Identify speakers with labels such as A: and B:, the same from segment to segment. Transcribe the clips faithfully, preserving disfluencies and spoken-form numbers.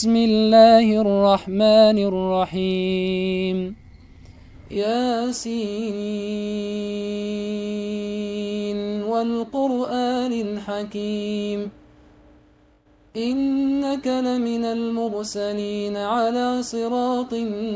A: بسم الله الرحمن الرحيم ياسين والقرآن الحكيم إنك لمن المرسلين على صراط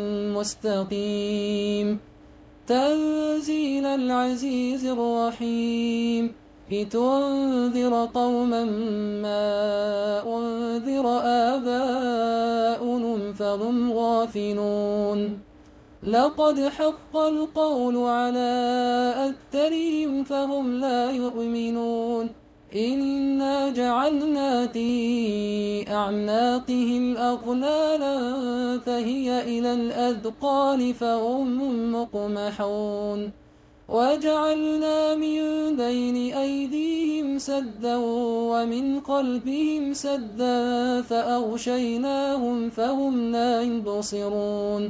A: مستقيم تنزيل العزيز الرحيم لتنذر قوما ما أنذر آباؤهم فهم غافلون لقد حق القول على أكثرهم فهم لا يؤمنون إنا جعلنا في أعناقهم أغلالا فهي إلى الأذقان فهم مقمحون وجعلنا من بين أيديهم سدا ومن خلفهم سدا فأغشيناهم فهم لا يبصرون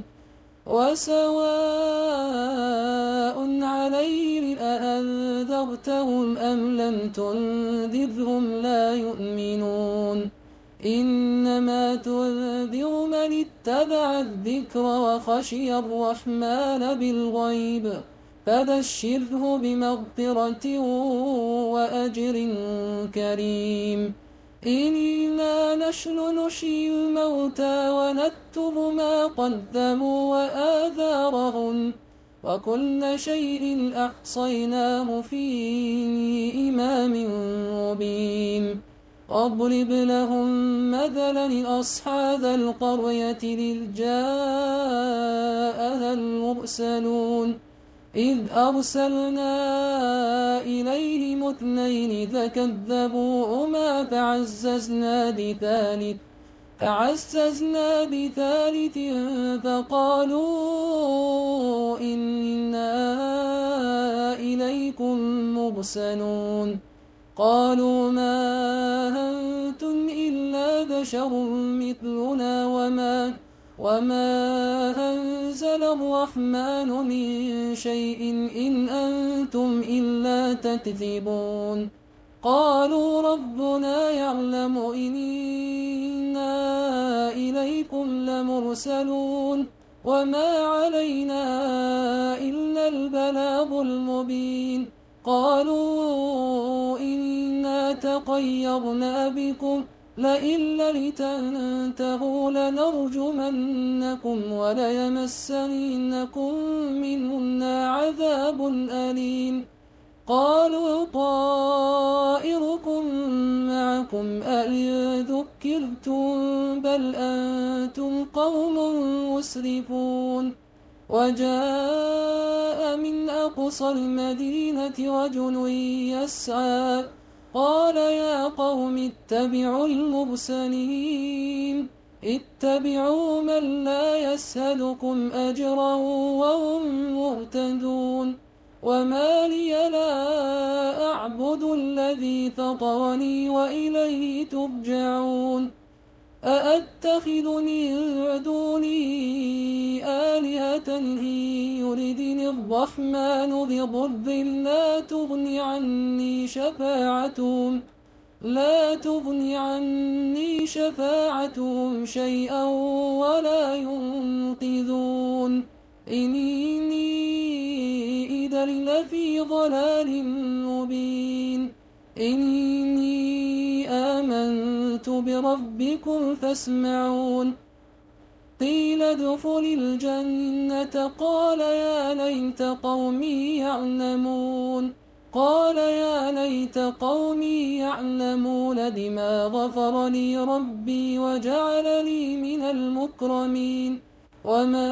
A: وسواء عليهم أأنذرتهم أم لم تنذرهم لا يؤمنون إنما تنذر من اتبع الذكر وخشي الرحمن بالغيب فبشره بمغفرة وأجر كريم إنا نحن نحيي الموتى ونكتب ما قدموا وآثارهم وكل شيء أحصيناه في إمام مبين واضرب لهم مثلا أصحاب القرية إذ جاءها المرسلون إذ أرسلنا إليهم اثنين فكذبوهما فعززنا بثالث فعززنا بثالث فقالوا إنا إليكم مرسلون قالوا ما أنتم إلا بشر مثلنا وما وما أنزل الرحمن من شيء إن أنتم إلا تكذبون قالوا ربنا يعلم إنا إليكم لمرسلون وما علينا إلا البلاغ المبين قالوا إنا تطيرنا بكم لئن لم تنتهوا لنرجمنكم وليمسنكم منا عذاب أليم قالوا طائركم معكم أئن ذكرتم بل أنتم قوم مسرفون وجاء من أقصى المدينة رجل يسعى قال يا قوم اتبعوا المرسلين اتبعوا من لا يسألكم أجرا وهم مهتدون وما لي لا أعبد الذي فطرني وإليه ترجعون أأتخذ من دونه آلهة إن يردني الرحمن بضر لا تغن عني شفاعتهم لا تغن عني شفاعتهم شيئا ولا ينقذون إني إذا لفي ضلال مبين إني آمنت بربكم فاسمعون قيل ادخل الجنة قال يا ليت قومي يعلمون قال يا ليت قومي يعلمون بما غفر لي ربي وجعلني من المكرمين وما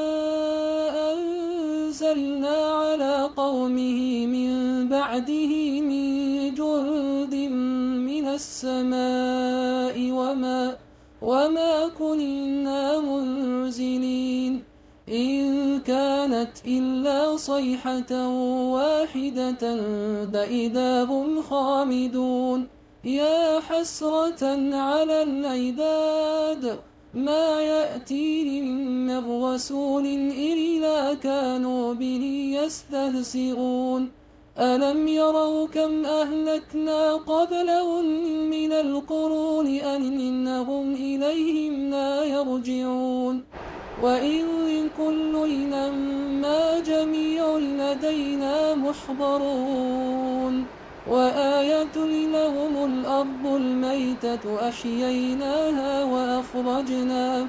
A: أنزلنا على قومه من بعده من جند من السماء وما وما كنا منزلين إن كانت إلا صيحة واحدة فإذا هم خامدون يا حسرة على العباد ما يأتيهم من رسول إلا كانوا به يستهزئون ألم يروا كم أهلكنا قبلهم من القرون أنهم إليهم لا يرجعون وإن كل لما جميع لدينا محضرون وآية لهم الأرض الميتة أحييناها وأخرجنا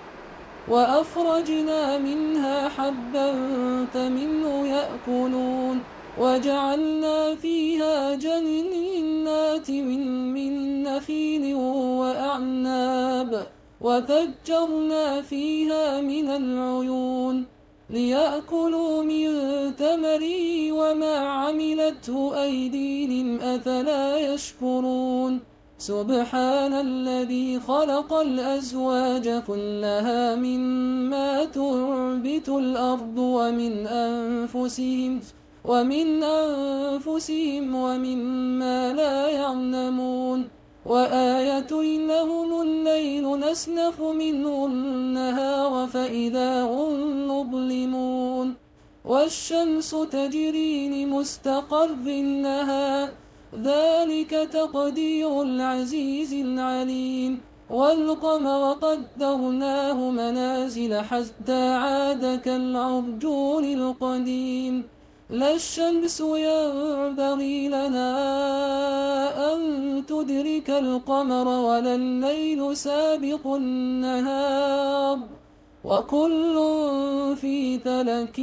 A: وأخرجنا منها حبا فمنه يأكلون وجعلنا فيها جنات من, من نخيل وأعناب وفجرنا فيها من العيون ليأكلوا من ثمره وما عملته أيديهم أفلا يشكرون سبحان الذي خلق الأزواج كلها مما تنبت الأرض ومن أنفسهم ومن أنفسهم ومما لا يعلمون وآية لهم الليل نسلخ منه النهار فإذا هم مظلمون والشمس تجري لمستقر لها ذلك تقدير العزيز العليم والقمر قدرناه منازل حتى عاد كالعرجون القديم لا الشمس ينبغي لنا أن تدرك القمر ولا الليل سابق النهار وكل في فلك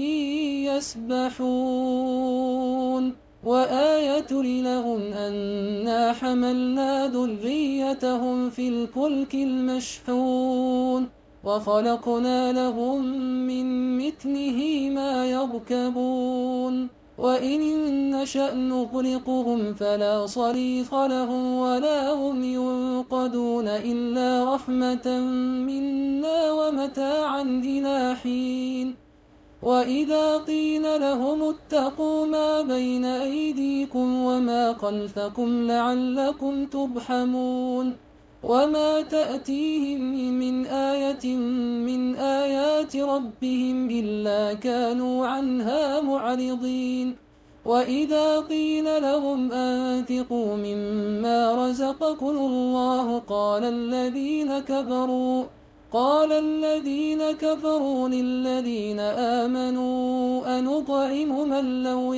A: يسبحون وآية لهم أنا حملنا ذريتهم في الفلك المشحون وخلقنا لهم من مثله ما يركبون وإن نشأ نغرقهم فلا صريخ لهم ولا هم ينقذون إلا رحمة منا ومتاعا إلى حين وإذا قيل لهم اتقوا ما بين أيديكم وما خلفكم لعلكم ترحمون وما تأتيهم من آية من آيات ربهم إلا كانوا عنها معرضين وإذا قيل لهم أنفقوا مما رزقكم الله قال الذين كفروا قال الذين كفروا للذين آمنوا أنطعم من لو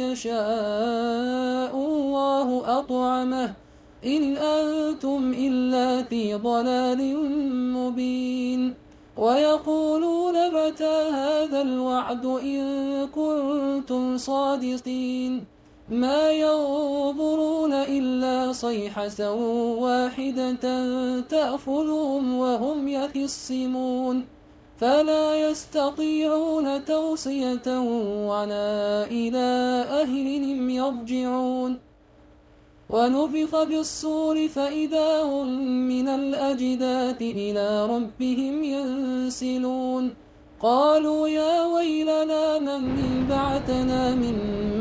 A: يشاء الله أطعمه إن أنتم إلا في ضلال مبين ويقولون متى هذا الوعد إن كنتم صادقين ما ينظرون إلا صيحة واحدة تأخذهم وهم يخصمون فلا يستطيعون توصية ولا إلى أهلهم يرجعون ونفخ بالصور فإذا هم من الأجداث إلى ربهم ينسلون قالوا يا ويلنا من بعثنا من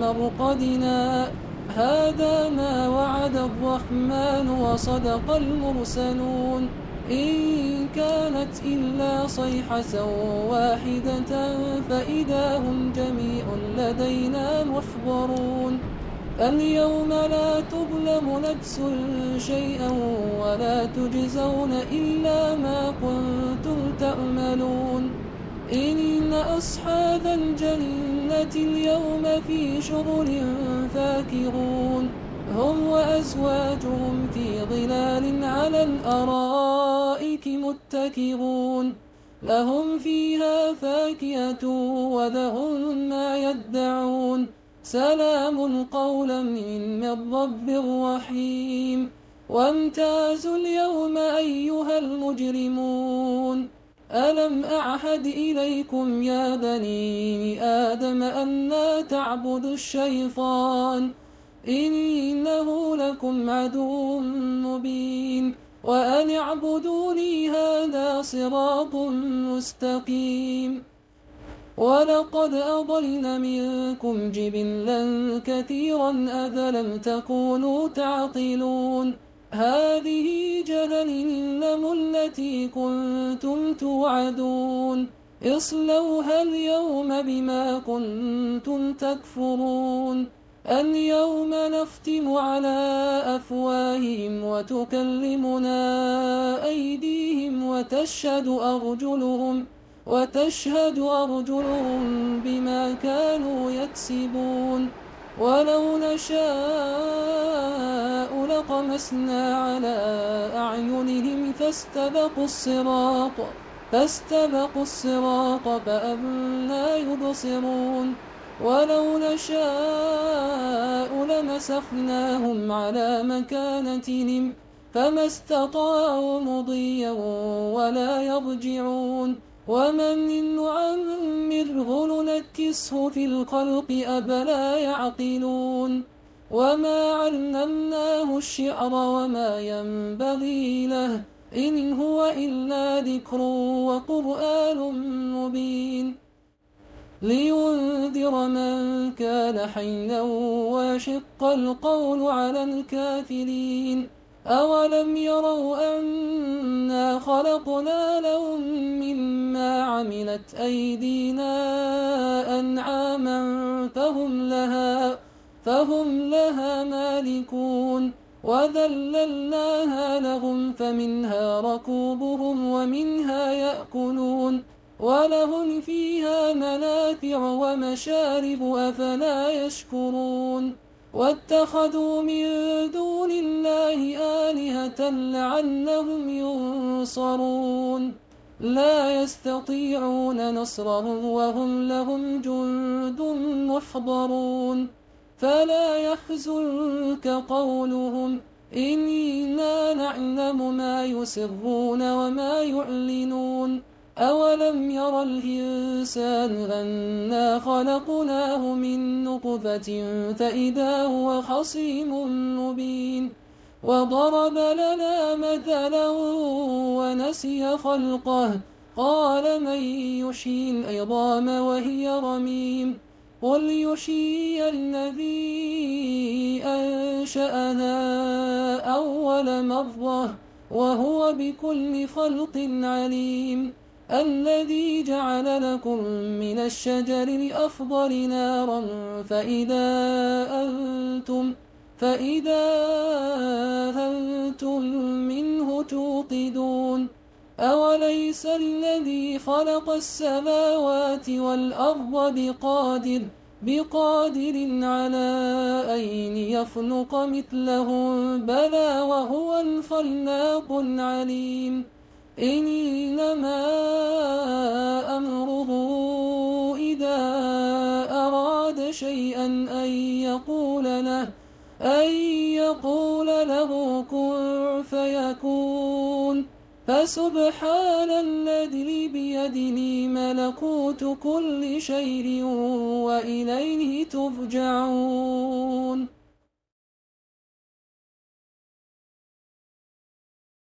A: مرقدنا هذا ما وعد الرحمن وصدق المرسلون إن كانت إلا صيحة واحدة فإذا هم جميع لدينا محضرون اليوم لا تظلم نفس شيئا ولا تجزون إلا ما كنتم تعملون إن أصحاب الجنة اليوم في شغل فاكهون هم وأزواجهم في ظلال على الأرائك متكئون لهم فيها فاكهة ولهم ما يدعون سلام قولا من رب رحيم وامتازوا اليوم أيها المجرمون ألم أعهد إليكم يا بني آدم أن لا تعبدوا الشيطان إنه لكم عدو مبين وأن اعبدوني هذا صراط مستقيم ولقد أضلنا منكم جبلا كثيرا أفلم تكونوا تعقلون هذه جهنم التي كنتم توعدون اصلوها اليوم بما كنتم تكفرون اليوم نختم على أفواههم وتكلمنا أيديهم وتشهد أرجلهم وتشهد أرجلهم بما كانوا يكسبون ولو نشاء لطمسنا على أعينهم فاستبقوا الصراط فاستبقوا الصراط فأنى يبصرون ولو نشاء لمسخناهم على مكانتهم فما استطاعوا مضيا ولا يرجعون ومن نعمره ننكسه في الخلق أفلا يعقلون وما علمناه الشعر وما ينبغي له إن هو إلا ذكر وقرآن مبين لينذر من كان حيا ويشق القول على الكافرين أولم يروا أنا خلقنا لهم مما عملت أيدينا أنعاما فهم لها, فهم لها مالكون وذللناها لهم فمنها ركوبهم ومنها يأكلون ولهم فيها منافع ومشارب أفلا يشكرون واتخذوا من دون الله آلهة لعلهم ينصرون لا يستطيعون نصرهم وهم لهم جند محضرون فلا يحزنك قولهم إنا نعلم ما يسرون وما يعلنون أولم ير الإنسان أنا خلقناه من نطفة فإذا هو خصيم مبين وضرب لنا مثلا ونسي خلقه قال من يحيي العظام وهي رميم قل يحيي الذي أنشأها أول مرة وهو بكل خلق عليم الذي جعل لكم من الشجر الأخضر نارا فإذا أنتم فإذا أنتم منه توقدون أوليس الذي خلق السماوات والأرض بقادر بقادر على أن يخلق مثلهم بلى وهو الخلاق العليم إنما أمره إذا أراد شيئا أن يقول له أن يقول له كن فيكون فسبحان الذي بيده ملكوت كل شيء وإليه ترجعون.